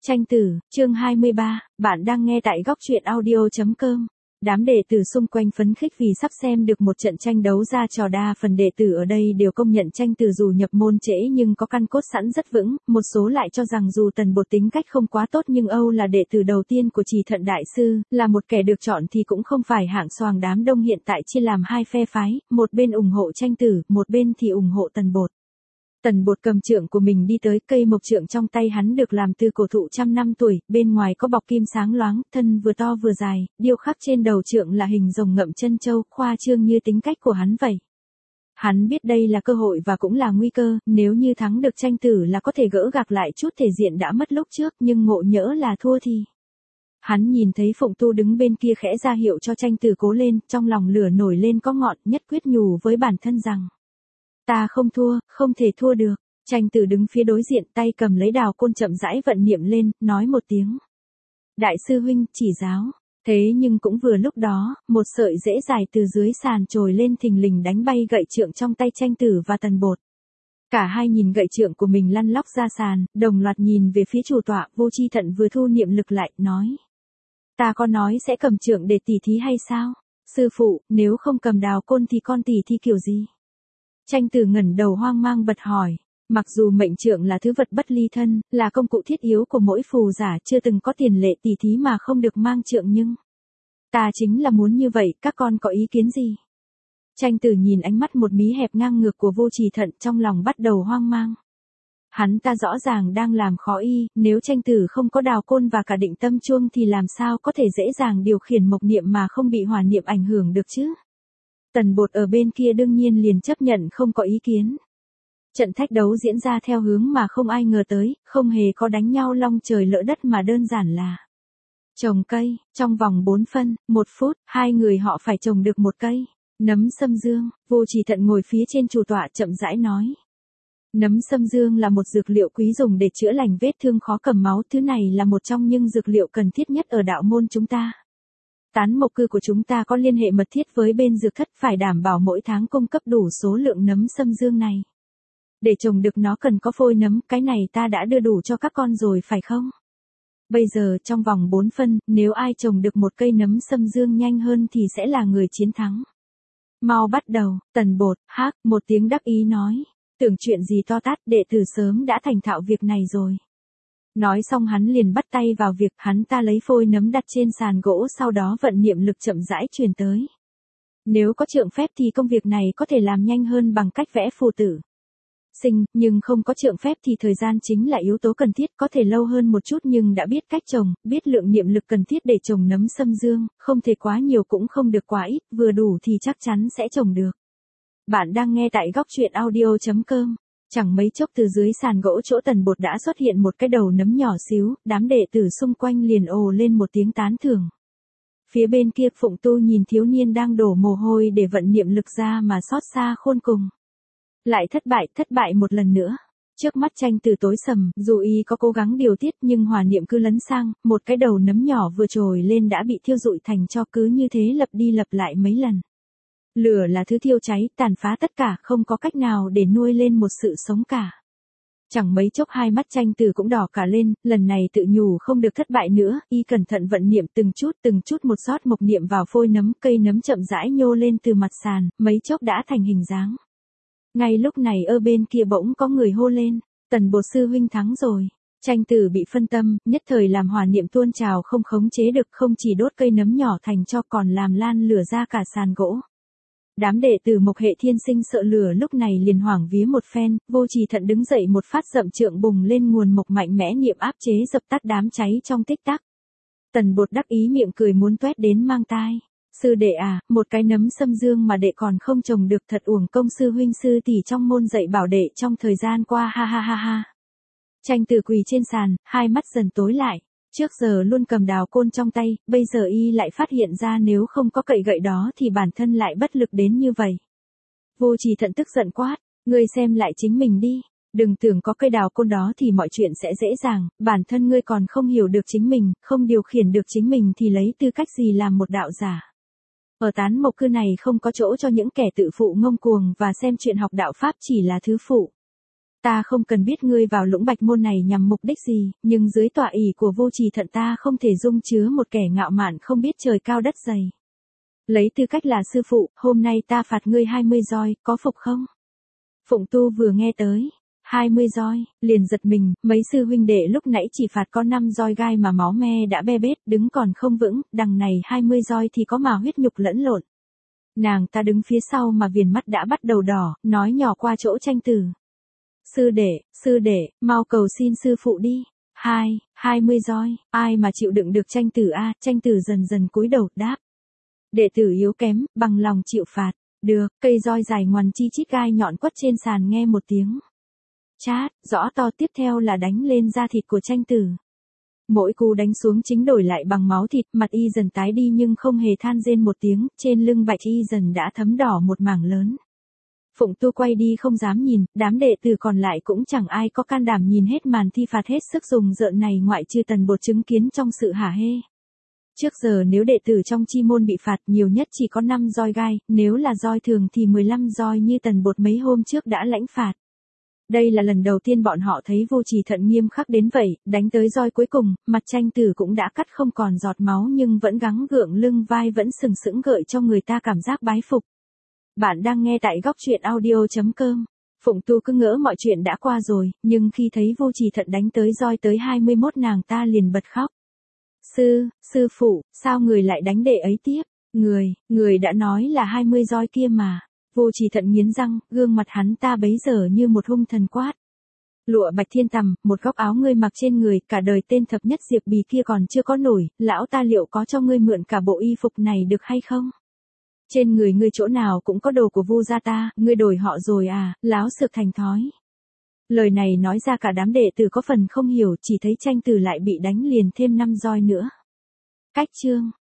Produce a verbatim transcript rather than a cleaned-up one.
Tranh tử, chương hai mươi ba, bạn đang nghe tại góc truyện audio chấm com. Đám đệ tử xung quanh phấn khích vì sắp xem được một trận tranh đấu ra trò, đa phần đệ tử ở đây đều công nhận tranh tử dù nhập môn trễ nhưng có căn cốt sẵn rất vững, một số lại cho rằng dù Tần Bột tính cách không quá tốt nhưng Âu là đệ tử đầu tiên của Trì Thận Đại Sư, là một kẻ được chọn thì cũng không phải hạng xoàng. Đám đông hiện tại chia làm hai phe phái, một bên ủng hộ tranh tử, một bên thì ủng hộ Tần Bột. Tần Bột cầm trượng của mình đi tới, cây mộc trượng trong tay hắn được làm từ cổ thụ trăm năm tuổi, bên ngoài có bọc kim sáng loáng, thân vừa to vừa dài, điêu khắc trên đầu trượng là hình rồng ngậm chân châu, khoa trương như tính cách của hắn vậy. Hắn biết đây là cơ hội và cũng là nguy cơ, nếu như thắng được tranh tử là có thể gỡ gạc lại chút thể diện đã mất lúc trước, nhưng ngộ nhỡ là thua thì... Hắn nhìn thấy Phụng Tu đứng bên kia khẽ ra hiệu cho tranh tử cố lên, trong lòng lửa nổi lên có ngọn, nhất quyết nhủ với bản thân rằng: ta không thua, không thể thua được. Tranh tử đứng phía đối diện, tay cầm lấy đào côn chậm rãi vận niệm lên, nói một tiếng: đại sư huynh chỉ giáo. Thế nhưng cũng vừa lúc đó, một sợi rễ dài từ dưới sàn trồi lên thình lình đánh bay gậy trượng trong tay tranh tử và Tần Bột. Cả hai nhìn gậy trượng của mình lăn lóc ra sàn, đồng loạt nhìn về phía chủ tọa. Vô Chi Thận vừa thu niệm lực lại, nói: ta có nói sẽ cầm trượng để tỉ thí hay sao? Sư phụ, nếu không cầm đào côn thì con tỉ thi kiểu gì? Tranh tử ngẩng đầu hoang mang bật hỏi. Mặc dù mệnh trượng là thứ vật bất ly thân, là công cụ thiết yếu của mỗi phù giả, chưa từng có tiền lệ tỉ thí mà không được mang trượng, nhưng ta chính là muốn như vậy, các con có ý kiến gì? Tranh tử nhìn ánh mắt một mí hẹp ngang ngược của Vô Trì Thận, trong lòng bắt đầu hoang mang. Hắn ta rõ ràng đang làm khó y, nếu tranh tử không có đào côn và cả định tâm chuông thì làm sao có thể dễ dàng điều khiển mộc niệm mà không bị hỏa niệm ảnh hưởng được chứ? Tần Bột ở bên kia đương nhiên liền chấp nhận không có ý kiến. Trận thách đấu diễn ra theo hướng mà không ai ngờ tới, không hề có đánh nhau long trời lỡ đất mà đơn giản là trồng cây. Trong vòng bốn phân, một phút, hai người họ phải trồng được một cây nấm sâm dương. Vô Trì Thận ngồi phía trên chủ tọa chậm rãi nói: nấm sâm dương là một dược liệu quý dùng để chữa lành vết thương khó cầm máu, thứ này là một trong những dược liệu cần thiết nhất ở đạo môn chúng ta. Tán mộc cư của chúng ta có liên hệ mật thiết với bên dược thất, phải đảm bảo mỗi tháng cung cấp đủ số lượng nấm sâm dương này. Để trồng được nó cần có phôi nấm, cái này ta đã đưa đủ cho các con rồi phải không? Bây giờ trong vòng bốn phân, nếu ai trồng được một cây nấm sâm dương nhanh hơn thì sẽ là người chiến thắng. Mau bắt đầu. Tần Bột, hác, một tiếng đắc ý nói. Tưởng chuyện gì to tát, đệ tử sớm đã thành thạo việc này rồi. Nói xong hắn liền bắt tay vào việc, hắn ta lấy phôi nấm đặt trên sàn gỗ, sau đó vận niệm lực chậm rãi truyền tới. Nếu có trượng phép thì công việc này có thể làm nhanh hơn bằng cách vẽ phù tử sinh, nhưng không có trượng phép thì thời gian chính là yếu tố cần thiết, có thể lâu hơn một chút nhưng đã biết cách trồng, biết lượng niệm lực cần thiết để trồng nấm sâm dương, không thể quá nhiều cũng không được quá ít, vừa đủ thì chắc chắn sẽ trồng được. Bạn đang nghe tại góc truyện audio chấm com. Chẳng mấy chốc từ dưới sàn gỗ chỗ Tần Bột đã xuất hiện một cái đầu nấm nhỏ xíu, đám đệ tử xung quanh liền ồ lên một tiếng tán thưởng. Phía bên kia Phụng Tu nhìn thiếu niên đang đổ mồ hôi để vận niệm lực ra mà xót xa khôn cùng. Lại thất bại, thất bại một lần nữa. Trước mắt tranh tử tối sầm, dù y có cố gắng điều tiết nhưng hỏa niệm cứ lấn sang, một cái đầu nấm nhỏ vừa trồi lên đã bị thiêu rụi thành tro, cứ như thế lặp đi lặp lại mấy lần. Lửa là thứ thiêu cháy, tàn phá tất cả, không có cách nào để nuôi lên một sự sống cả. Chẳng mấy chốc hai mắt tranh tử cũng đỏ cả lên, lần này tự nhủ không được thất bại nữa, y cẩn thận vận niệm từng chút từng chút một xót mộc niệm vào phôi nấm, cây nấm chậm rãi nhô lên từ mặt sàn, mấy chốc đã thành hình dáng. Ngay lúc này ở bên kia bỗng có người hô lên: Tần Bột sư huynh thắng rồi. Tranh tử bị phân tâm, nhất thời làm hỏa niệm tuôn trào không khống chế được, không chỉ đốt cây nấm nhỏ thành tro còn làm lan lửa ra cả sàn gỗ. Đám đệ tử Mộc hệ thiên sinh sợ lửa lúc này liền hoảng vía một phen. Vô Trì Thận đứng dậy một phát dậm trượng bùng lên nguồn mộc mạnh mẽ niệm áp chế dập tắt đám cháy trong tích tắc. Tần Bột đắc ý miệng cười muốn toét đến mang tai. Sư đệ à, một cái nấm sâm dương mà đệ còn không trồng được, thật uổng công sư huynh sư tỷ trong môn dạy bảo đệ trong thời gian qua, ha ha ha ha. Tranh tử quỳ trên sàn, hai mắt dần tối lại. Trước giờ luôn cầm đào côn trong tay, bây giờ y lại phát hiện ra nếu không có cậy gậy đó thì bản thân lại bất lực đến như vậy. Vô Trì Thận tức giận quát: ngươi xem lại chính mình đi, đừng tưởng có cây đào côn đó thì mọi chuyện sẽ dễ dàng, bản thân ngươi còn không hiểu được chính mình, không điều khiển được chính mình thì lấy tư cách gì làm một đạo giả. Ở tán mộc cư này không có chỗ cho những kẻ tự phụ ngông cuồng và xem chuyện học đạo Pháp chỉ là thứ phụ. Ta không cần biết ngươi vào lũng bạch môn này nhằm mục đích gì, nhưng dưới tọa ỷ của vô trì thận ta không thể dung chứa một kẻ ngạo mạn không biết trời cao đất dày. Lấy tư cách là sư phụ, hôm nay ta phạt ngươi hai mươi roi, có phục không? Phụng Tu vừa nghe tới hai mươi roi, liền giật mình, mấy sư huynh đệ lúc nãy chỉ phạt có năm roi gai mà máu me đã be bết, đứng còn không vững, đằng này hai mươi roi thì có mà huyết nhục lẫn lộn. Nàng ta đứng phía sau mà viền mắt đã bắt đầu đỏ, nói nhỏ qua chỗ Tranh Tử. Sư đệ, sư đệ, mau cầu xin sư phụ đi. Hai, hai mươi roi, ai mà chịu đựng được Tranh Tử a? Tranh Tử dần dần cúi đầu đáp. Đệ tử yếu kém, bằng lòng chịu phạt. Được, cây roi dài ngoằn chi chít gai nhọn quất trên sàn nghe một tiếng. Chát, rõ to, tiếp theo là đánh lên da thịt của Tranh Tử. Mỗi cú đánh xuống chính đổi lại bằng máu thịt, mặt y dần tái đi nhưng không hề than rên một tiếng, trên lưng bạch y dần đã thấm đỏ một mảng lớn. Phụng Tu quay đi không dám nhìn, đám đệ tử còn lại cũng chẳng ai có can đảm nhìn hết màn thi phạt hết sức dùng rợn này ngoại trừ Tần Bột chứng kiến trong sự hả hê. Trước giờ nếu đệ tử trong chi môn bị phạt nhiều nhất chỉ có năm roi gai, nếu là roi thường thì mười lăm roi như Tần Bột mấy hôm trước đã lãnh phạt. Đây là lần đầu tiên bọn họ thấy vô trì thận nghiêm khắc đến vậy, đánh tới roi cuối cùng, mặt Tranh Tử cũng đã cắt không còn giọt máu nhưng vẫn gắng gượng lưng vai vẫn sừng sững gợi cho người ta cảm giác bái phục. Bạn đang nghe tại góc truyện audio chấm com. Phụng Tu cứ ngỡ mọi chuyện đã qua rồi, nhưng khi thấy vô trì thận đánh tới roi tới hai mươi mốt nàng ta liền bật khóc. Sư, sư phụ, sao người lại đánh đệ ấy tiếp? Người, người đã nói là hai mươi roi kia mà. Vô trì thận nghiến răng, gương mặt hắn ta bấy giờ như một hung thần quát. Lụa bạch thiên tằm, một góc áo ngươi mặc trên người, cả đời tên thập nhất diệp bì kia còn chưa có nổi, lão ta liệu có cho ngươi mượn cả bộ y phục này được hay không? Trên người ngươi chỗ nào cũng có đồ của Vu gia ta, ngươi đổi họ rồi à, láo xược thành thói. Lời này nói ra cả đám đệ tử có phần không hiểu, chỉ thấy Tranh Tử lại bị đánh liền thêm năm roi nữa. Cách chương